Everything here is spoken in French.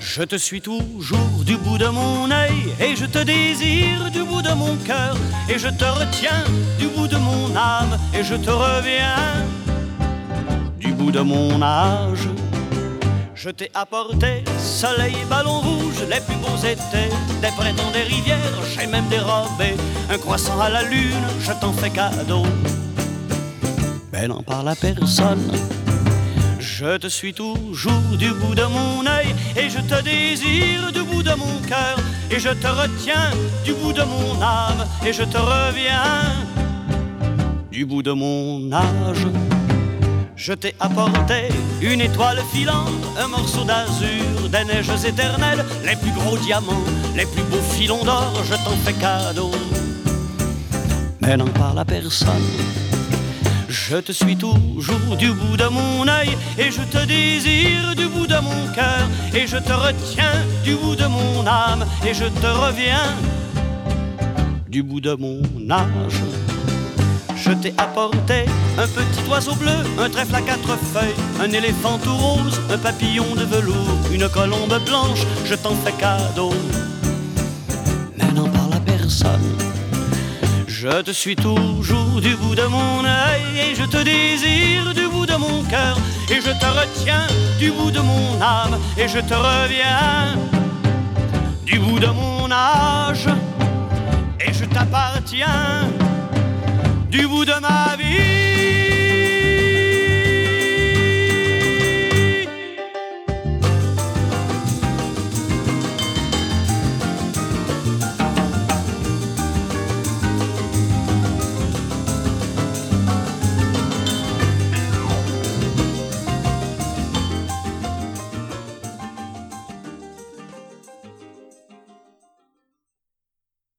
Je te suis toujours du bout de mon œil et je te désire du bout de mon cœur et je te retiens du bout de mon âme et je te reviens du bout de mon âge. Je t'ai apporté soleil et ballon rouge, les plus beaux étés, des printemps, des rivières, j'ai même dérobé un croissant à la lune, je t'en fais cadeau. Mais n'en parle à personne. Je te suis toujours du bout de mon œil et je te désire du bout de mon cœur et je te retiens du bout de mon âme et je te reviens du bout de mon âge. Je t'ai apporté une étoile filante, un morceau d'azur, des neiges éternelles, les plus gros diamants, les plus beaux filons d'or, je t'en fais cadeau. Mais n'en parle à personne. Je te suis toujours du bout de mon œil et je te désire du bout de mon cœur et je te retiens du bout de mon âme et je te reviens du bout de mon âge. Je t'ai apporté un petit oiseau bleu, un trèfle à 4 feuilles, un éléphant tout rose, un papillon de velours, une colombe blanche, je t'en fais cadeau. Mais n'en parle à personne. Je te suis toujours du bout de mon œil et je te désire du bout de mon cœur et je te retiens du bout de mon âme et je te reviens du bout de mon âge et je t'appartiens du bout de ma vie.